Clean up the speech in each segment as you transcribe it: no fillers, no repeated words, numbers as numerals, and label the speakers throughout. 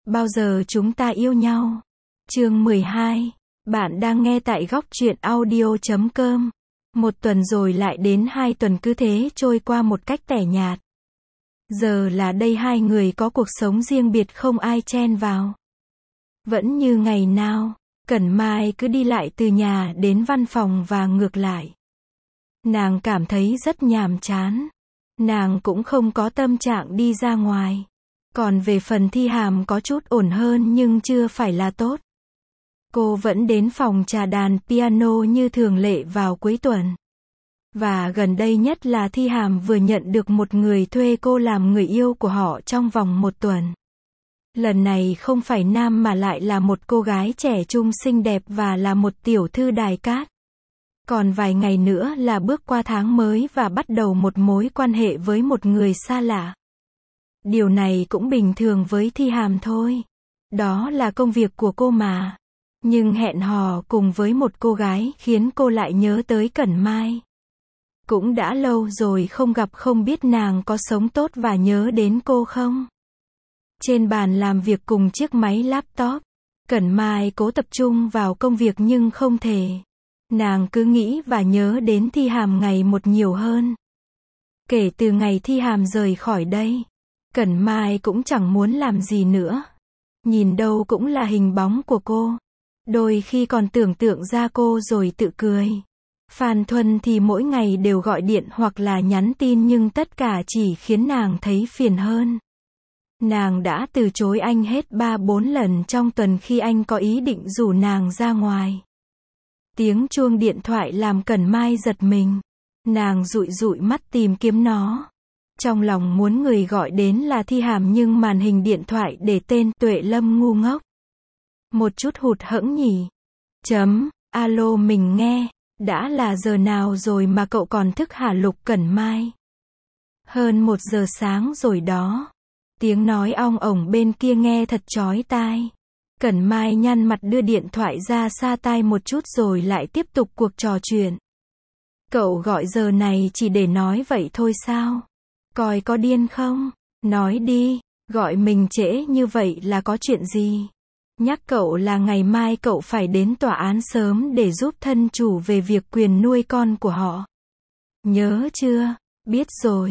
Speaker 1: Bao giờ chúng ta yêu nhau? Chương 12. Bạn đang nghe tại góc truyện audio.com. Một tuần rồi lại đến 2 tuần, cứ thế trôi qua một cách tẻ nhạt. Giờ là đây hai người có cuộc sống riêng biệt, không ai chen vào. Vẫn như ngày nào, Cẩn Mai cứ đi lại từ nhà đến văn phòng và ngược lại. Nàng cảm thấy rất nhàm chán. Nàng cũng không có tâm trạng đi ra ngoài. Còn về phần Thi Hàm có chút ổn hơn nhưng chưa phải là tốt. Cô vẫn đến phòng trà đàn piano như thường lệ vào cuối tuần. Và gần đây nhất là Thi Hàm vừa nhận được một người thuê cô làm người yêu của họ trong vòng 1 tuần. Lần này không phải nam mà lại là một cô gái trẻ trung xinh đẹp và là một tiểu thư đài cát. Còn vài ngày nữa là bước qua tháng mới và bắt đầu một mối quan hệ với một người xa lạ. Điều này cũng bình thường với Thi Hàm thôi. Đó là công việc của cô mà. Nhưng hẹn hò cùng với một cô gái khiến cô lại nhớ tới Cẩn Mai. Cũng đã lâu rồi không gặp, không biết nàng có sống tốt và nhớ đến cô không? Trên bàn làm việc cùng chiếc máy laptop, Cẩn Mai cố tập trung vào công việc nhưng không thể. Nàng cứ nghĩ và nhớ đến Thi Hàm ngày một nhiều hơn. Kể từ ngày Thi Hàm rời khỏi đây, Cẩn Mai cũng chẳng muốn làm gì nữa. Nhìn đâu cũng là hình bóng của cô. Đôi khi còn tưởng tượng ra cô rồi tự cười. Phan Thuần thì mỗi ngày đều gọi điện hoặc là nhắn tin nhưng tất cả chỉ khiến nàng thấy phiền hơn. Nàng đã từ chối anh hết 3-4 lần trong tuần khi anh có ý định rủ nàng ra ngoài. Tiếng chuông điện thoại làm Cẩn Mai giật mình. Nàng dụi dụi mắt tìm kiếm nó. Trong lòng muốn người gọi đến là Thi Hàm nhưng màn hình điện thoại để tên Tuệ Lâm ngu ngốc. Một chút hụt hẫng nhỉ. Alo, mình nghe. Đã là giờ nào rồi mà cậu còn thức hả Lục? Cẩn Mai. Hơn 1 giờ sáng rồi đó. Tiếng nói ong ổng bên kia nghe thật chói tai. Cẩn Mai nhăn mặt đưa điện thoại ra xa tai một chút rồi lại tiếp tục cuộc trò chuyện. Cậu gọi giờ này chỉ để nói vậy thôi sao? Coi có điên không? Nói đi, gọi mình trễ như vậy là có chuyện gì? Nhắc cậu là ngày mai cậu phải đến tòa án sớm để giúp thân chủ về việc quyền nuôi con của họ. Nhớ chưa? Biết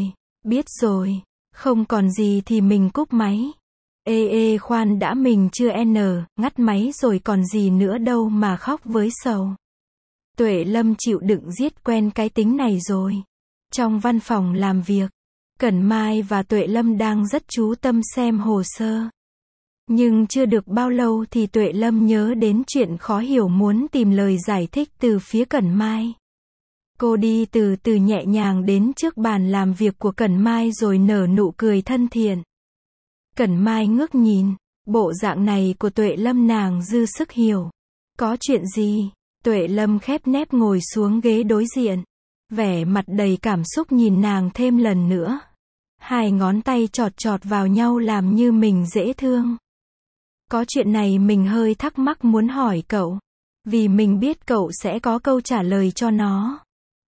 Speaker 1: rồi. Không còn gì thì mình cúp máy. Khoan đã, mình chưa ngắt máy rồi còn gì nữa đâu mà khóc với sầu. Tuệ Lâm chịu đựng giết quen cái tính này rồi. Trong văn phòng làm việc, Cẩn Mai và Tuệ Lâm đang rất chú tâm xem hồ sơ. Nhưng chưa được bao lâu thì Tuệ Lâm nhớ đến chuyện khó hiểu, muốn tìm lời giải thích từ phía Cẩn Mai. Cô đi từ từ nhẹ nhàng đến trước bàn làm việc của Cẩn Mai rồi nở nụ cười thân thiện. Cẩn Mai ngước nhìn, bộ dạng này của Tuệ Lâm nàng dư sức hiểu. Có chuyện gì? Tuệ Lâm khép nép ngồi xuống ghế đối diện. Vẻ mặt đầy cảm xúc nhìn nàng thêm lần nữa. Hai ngón tay chọt chọt vào nhau làm như mình dễ thương. Có chuyện này mình hơi thắc mắc muốn hỏi cậu. Vì mình biết cậu sẽ có câu trả lời cho nó.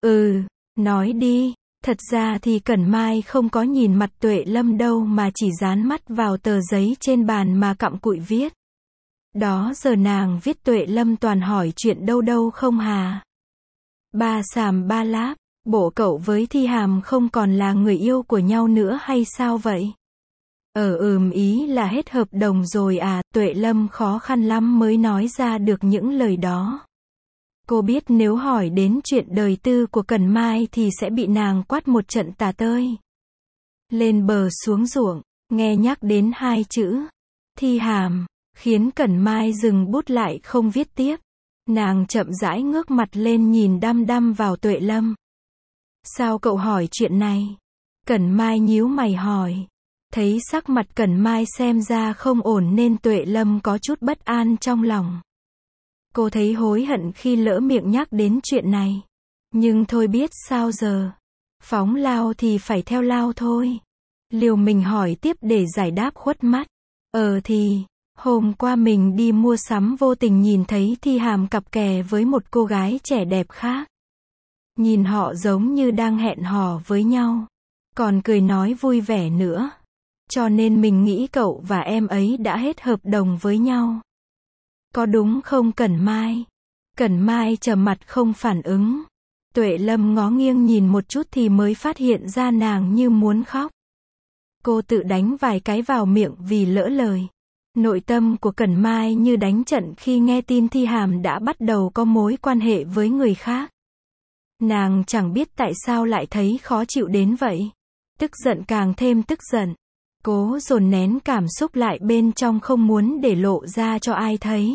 Speaker 1: Nói đi. Thật ra thì Cẩn Mai không có nhìn mặt Tuệ Lâm đâu mà chỉ dán mắt vào tờ giấy trên bàn mà cặm cụi viết. Đó giờ nàng viết Tuệ Lâm toàn hỏi chuyện đâu không hà. Ba xàm ba láp, bộ cậu với Thi Hàm không còn là người yêu của nhau nữa hay sao vậy? Ý là hết hợp đồng rồi à? Tuệ Lâm khó khăn lắm mới nói ra được những lời đó. Cô biết nếu hỏi đến chuyện đời tư của Cẩn Mai thì sẽ bị nàng quát một trận tả tơi. Lên bờ xuống ruộng, nghe nhắc đến 2 chữ Thi Hàm, khiến Cẩn Mai dừng bút lại không viết tiếp. Nàng chậm rãi ngước mặt lên nhìn đăm đăm vào Tuệ Lâm. Sao cậu hỏi chuyện này? Cẩn Mai nhíu mày hỏi. Thấy sắc mặt Cẩn Mai xem ra không ổn nên Tuệ Lâm có chút bất an trong lòng. Cô thấy hối hận khi lỡ miệng nhắc đến chuyện này. Nhưng thôi biết sao giờ. Phóng lao thì phải theo lao thôi. Liều mình hỏi tiếp để giải đáp khuất mắt. Hôm qua mình đi mua sắm vô tình nhìn thấy Thi Hàm cặp kè với một cô gái trẻ đẹp khác. Nhìn họ giống như đang hẹn hò với nhau. Còn cười nói vui vẻ nữa. Cho nên mình nghĩ cậu và em ấy đã hết hợp đồng với nhau. Có đúng không Cẩn Mai? Cẩn Mai trầm mặt không phản ứng. Tuệ Lâm ngó nghiêng nhìn một chút thì mới phát hiện ra nàng như muốn khóc. Cô tự đánh vài cái vào miệng vì lỡ lời. Nội tâm của Cẩn Mai như đánh trận khi nghe tin Thi Hàm đã bắt đầu có mối quan hệ với người khác. Nàng chẳng biết tại sao lại thấy khó chịu đến vậy. Tức giận càng thêm tức giận. Cố dồn nén cảm xúc lại bên trong không muốn để lộ ra cho ai thấy.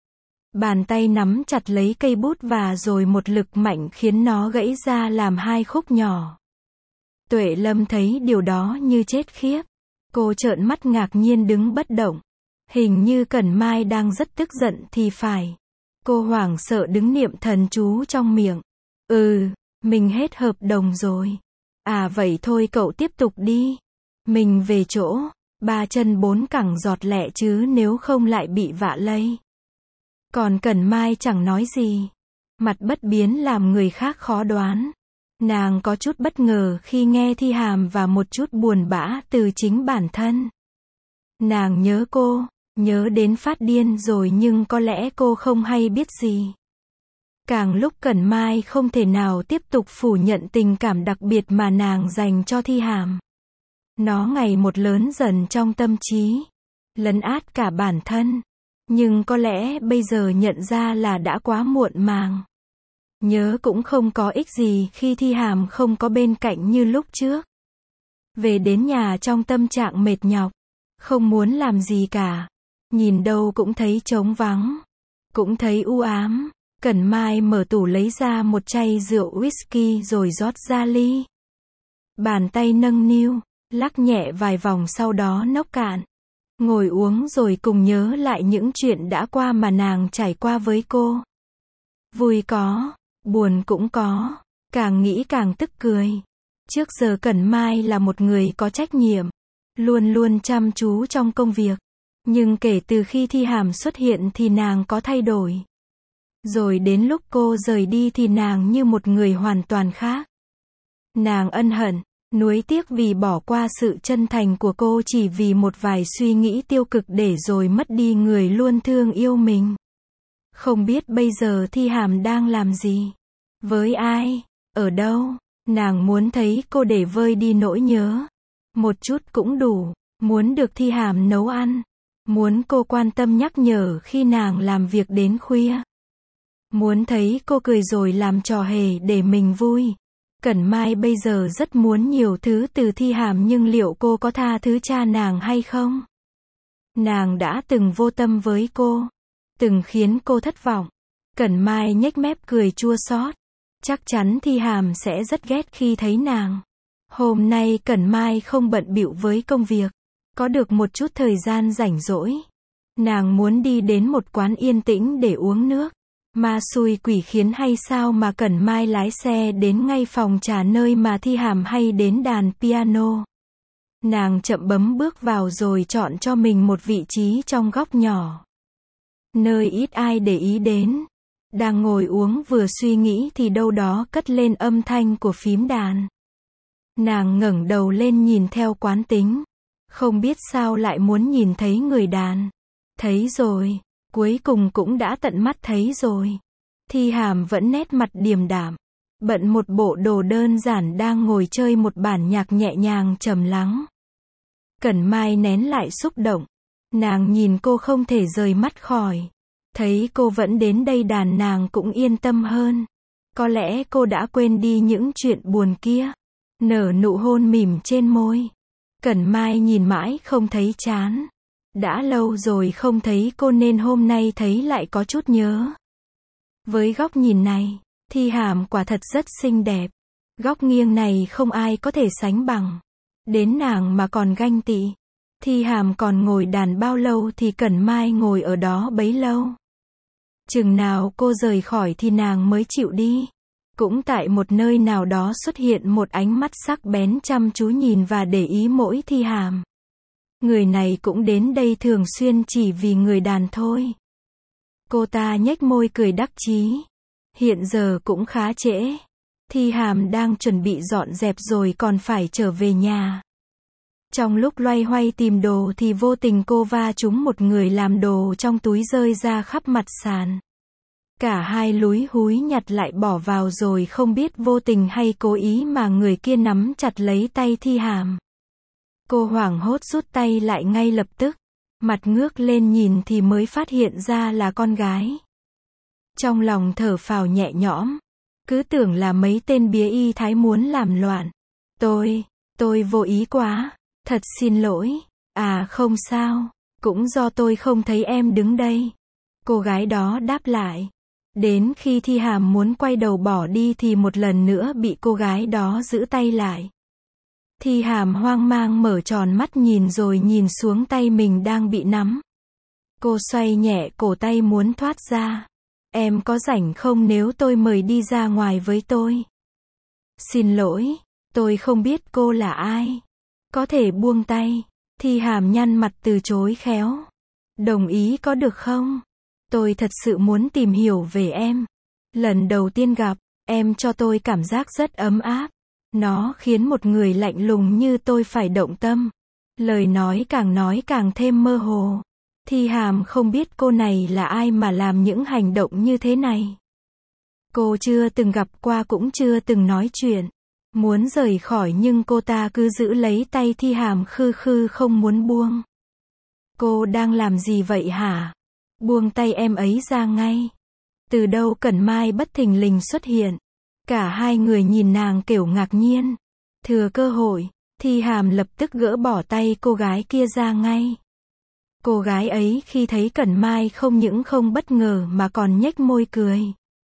Speaker 1: Bàn tay nắm chặt lấy cây bút và rồi một lực mạnh khiến nó gãy ra làm hai khúc nhỏ. Tuệ Lâm thấy điều đó như chết khiếp. Cô trợn mắt ngạc nhiên đứng bất động. Hình như Cẩn Mai đang rất tức giận thì phải. Cô hoảng sợ đứng niệm thần chú trong miệng. Mình hết hợp đồng rồi. À vậy thôi cậu tiếp tục đi. Mình về chỗ. 3 chân 4 cẳng giọt lẹ chứ nếu không lại bị vạ lây. Còn Cẩn Mai chẳng nói gì. Mặt bất biến làm người khác khó đoán. Nàng có chút bất ngờ khi nghe Thi Hàm và một chút buồn bã từ chính bản thân. Nàng nhớ cô, nhớ đến phát điên rồi nhưng có lẽ cô không hay biết gì. Càng lúc Cẩn Mai không thể nào tiếp tục phủ nhận tình cảm đặc biệt mà nàng dành cho Thi Hàm. Nó ngày một lớn dần trong tâm trí, lấn át cả bản thân. Nhưng có lẽ bây giờ nhận ra là đã quá muộn màng. Nhớ cũng không có ích gì khi Thi Hàm không có bên cạnh như lúc trước. Về đến nhà trong tâm trạng mệt nhọc, không muốn làm gì cả. Nhìn đâu cũng thấy trống vắng, cũng thấy u ám. Cẩn Mai mở tủ lấy ra một chai rượu whisky rồi rót ra ly. Bàn tay nâng niu, lắc nhẹ vài vòng sau đó nốc cạn. Ngồi uống rồi cùng nhớ lại những chuyện đã qua mà nàng trải qua với cô. Vui có, buồn cũng có, càng nghĩ càng tức cười. Trước giờ Cẩn Mai là một người có trách nhiệm, luôn luôn chăm chú trong công việc. Nhưng kể từ khi Thi Hàm xuất hiện thì nàng có thay đổi. Rồi đến lúc cô rời đi thì nàng như một người hoàn toàn khác. Nàng ân hận, nuối tiếc vì bỏ qua sự chân thành của cô chỉ vì một vài suy nghĩ tiêu cực để rồi mất đi người luôn thương yêu mình. Không biết bây giờ Thi Hàm đang làm gì? Với ai? Ở đâu? Nàng muốn thấy cô để vơi đi nỗi nhớ. Một chút cũng đủ. Muốn được Thi Hàm nấu ăn. Muốn cô quan tâm nhắc nhở khi nàng làm việc đến khuya. Muốn thấy cô cười rồi làm trò hề để mình vui. Cẩn Mai bây giờ rất muốn nhiều thứ từ Thi Hàm nhưng liệu cô có tha thứ cha nàng hay không? Nàng đã từng vô tâm với cô, từng khiến cô thất vọng. Cẩn Mai nhếch mép cười chua xót. Chắc chắn Thi Hàm sẽ rất ghét khi thấy nàng. Hôm nay Cẩn Mai không bận bịu với công việc, có được một chút thời gian rảnh rỗi. Nàng muốn đi đến một quán yên tĩnh để uống nước. Ma xui quỷ khiến hay sao mà Cẩn Mai lái xe đến ngay phòng trà nơi mà Thi Hàm hay đến đàn piano. Nàng chậm bấm bước vào rồi chọn cho mình một vị trí trong góc nhỏ, nơi ít ai để ý đến. Đang ngồi uống vừa suy nghĩ thì đâu đó cất lên âm thanh của phím đàn. Nàng ngẩng đầu lên nhìn theo quán tính. Không biết sao lại muốn nhìn thấy người đàn. Thấy rồi. Cuối cùng cũng đã tận mắt thấy rồi. Thi Hàm vẫn nét mặt điềm đạm, bận một bộ đồ đơn giản đang ngồi chơi một bản nhạc nhẹ nhàng trầm lắng. Cẩn Mai nén lại xúc động. Nàng nhìn cô không thể rời mắt khỏi. Thấy cô vẫn đến đây đàn nàng cũng yên tâm hơn. Có lẽ cô đã quên đi những chuyện buồn kia. Nở nụ hôn mỉm trên môi. Cẩn Mai nhìn mãi không thấy chán. Đã lâu rồi không thấy cô nên hôm nay thấy lại có chút nhớ. Với góc nhìn này, Thi Hàm quả thật rất xinh đẹp. Góc nghiêng này không ai có thể sánh bằng. Đến nàng mà còn ganh tị. Thi Hàm còn ngồi đàn bao lâu thì Cẩn Mai ngồi ở đó bấy lâu. Chừng nào cô rời khỏi thì nàng mới chịu đi. Cũng tại một nơi nào đó xuất hiện một ánh mắt sắc bén chăm chú nhìn và để ý mỗi Thi Hàm. Người này cũng đến đây thường xuyên chỉ vì người đàn thôi. Cô ta nhếch môi cười đắc chí. Hiện giờ cũng khá trễ. Thi Hàm đang chuẩn bị dọn dẹp rồi còn phải trở về nhà. Trong lúc loay hoay tìm đồ thì vô tình cô va trúng một người làm đồ trong túi rơi ra khắp mặt sàn. Cả hai lúi húi nhặt lại bỏ vào rồi không biết vô tình hay cố ý mà người kia nắm chặt lấy tay Thi Hàm. Cô hoảng hốt rút tay lại ngay lập tức. Mặt ngước lên nhìn thì mới phát hiện ra là con gái. Trong lòng thở phào nhẹ nhõm. Cứ tưởng là mấy tên bía y thái muốn làm loạn. Tôi vô ý quá. Thật xin lỗi. À không sao. Cũng do tôi không thấy em đứng đây. Cô gái đó đáp lại. Đến khi Thi Hàm muốn quay đầu bỏ đi thì một lần nữa bị cô gái đó giữ tay lại. Thi Hàm hoang mang mở tròn mắt nhìn rồi nhìn xuống tay mình đang bị nắm. Cô xoay nhẹ cổ tay muốn thoát ra. Em có rảnh không nếu tôi mời đi ra ngoài với tôi? Xin lỗi, tôi không biết cô là ai. Có thể buông tay. Thi Hàm nhăn mặt từ chối khéo. Đồng ý có được không? Tôi thật sự muốn tìm hiểu về em. Lần đầu tiên gặp, em cho tôi cảm giác rất ấm áp. Nó khiến một người lạnh lùng như tôi phải động tâm. Lời nói càng thêm mơ hồ. Thi Hàm không biết cô này là ai mà làm những hành động như thế này. Cô chưa từng gặp qua cũng chưa từng nói chuyện. Muốn rời khỏi nhưng cô ta cứ giữ lấy tay Thi Hàm khư khư không muốn buông. Cô đang làm gì vậy hả? Buông tay em ấy ra ngay. Từ đâu Cẩn Mai bất thình lình xuất hiện. Cả hai người nhìn nàng kiểu ngạc nhiên. Thừa cơ hội, Thi Hàm lập tức gỡ bỏ tay cô gái kia ra ngay. Cô gái ấy khi thấy Cẩn Mai không những không bất ngờ mà còn nhếch môi cười.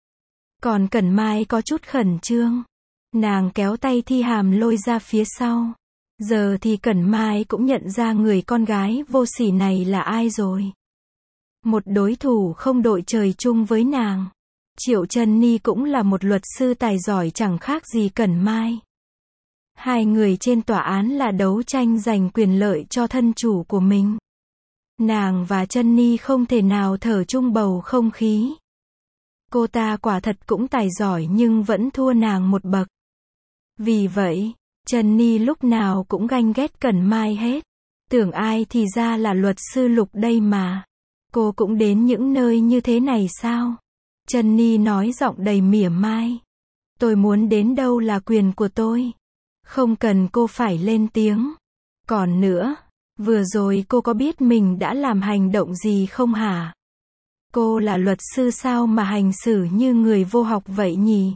Speaker 1: Còn Cẩn Mai có chút khẩn trương. Nàng kéo tay Thi Hàm lôi ra phía sau. Giờ thì Cẩn Mai cũng nhận ra người con gái vô sỉ này là ai rồi. Một đối thủ không đội trời chung với nàng. Triệu Chân Ni cũng là một luật sư tài giỏi chẳng khác gì Cẩn Mai. Hai người trên tòa án là đấu tranh giành quyền lợi cho thân chủ của mình. Nàng và Chân Ni không thể nào thở chung bầu không khí. Cô ta quả thật cũng tài giỏi nhưng vẫn thua nàng một bậc. Vì vậy, Chân Ni lúc nào cũng ganh ghét Cẩn Mai hết. Tưởng ai thì ra là luật sư Lục đây mà. Cô cũng đến những nơi như thế này sao? Chân Ni nói giọng đầy mỉa mai. Tôi muốn đến đâu là quyền của tôi. Không cần cô phải lên tiếng. Còn nữa, vừa rồi cô có biết mình đã làm hành động gì không hả? Cô là luật sư sao mà hành xử như người vô học vậy nhỉ?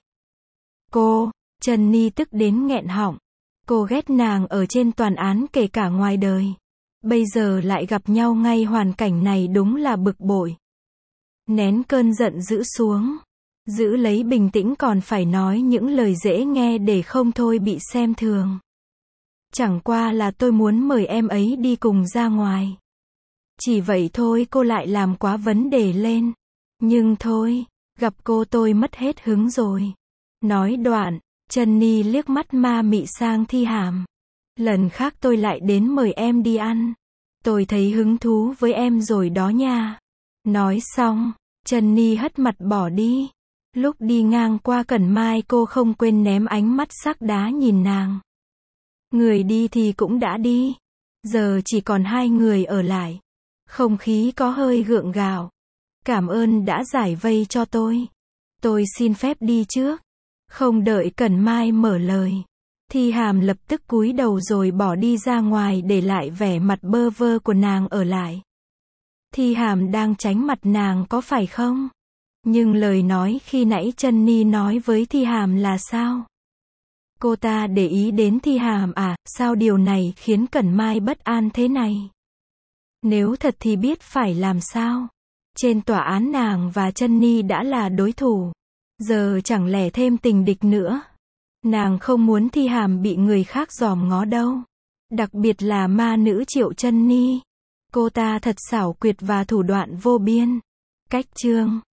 Speaker 1: Chân Ni tức đến nghẹn họng. Cô ghét nàng ở trên toàn án kể cả ngoài đời. Bây giờ lại gặp nhau ngay hoàn cảnh này đúng là bực bội. Nén cơn giận dữ xuống. Giữ lấy bình tĩnh còn phải nói những lời dễ nghe để không thôi bị xem thường. Chẳng qua là tôi muốn mời em ấy đi cùng ra ngoài. Chỉ vậy thôi cô lại làm quá vấn đề lên. Nhưng thôi, gặp cô tôi mất hết hứng rồi. Nói đoạn, Chân Ni liếc mắt ma mị sang Thi Hàm. Lần khác tôi lại đến mời em đi ăn. Tôi thấy hứng thú với em rồi đó nha. Nói xong, Chân Ni hất mặt bỏ đi. Lúc đi ngang qua Cẩn Mai cô không quên ném ánh mắt sắc đá nhìn nàng. Người đi thì cũng đã đi. Giờ chỉ còn hai người ở lại. Không khí có hơi gượng gạo. Cảm ơn đã giải vây cho tôi. Tôi xin phép đi trước. Không đợi Cẩn Mai mở lời. Thi Hàm lập tức cúi đầu rồi bỏ đi ra ngoài để lại vẻ mặt bơ vơ của nàng ở lại. Thi Hàm đang tránh mặt nàng có phải không? Nhưng lời nói khi nãy Chân Ni nói với Thi Hàm là sao? Cô ta để ý đến Thi Hàm à? Sao điều này khiến Cẩn Mai bất an thế này? Nếu thật thì biết phải làm sao? Trên tòa án nàng và Chân Ni đã là đối thủ. Giờ chẳng lẽ thêm tình địch nữa? Nàng không muốn Thi Hàm bị người khác dòm ngó đâu. Đặc biệt là ma nữ Triệu Chân Ni. Cô ta thật xảo quyệt và thủ đoạn vô biên. Cách chương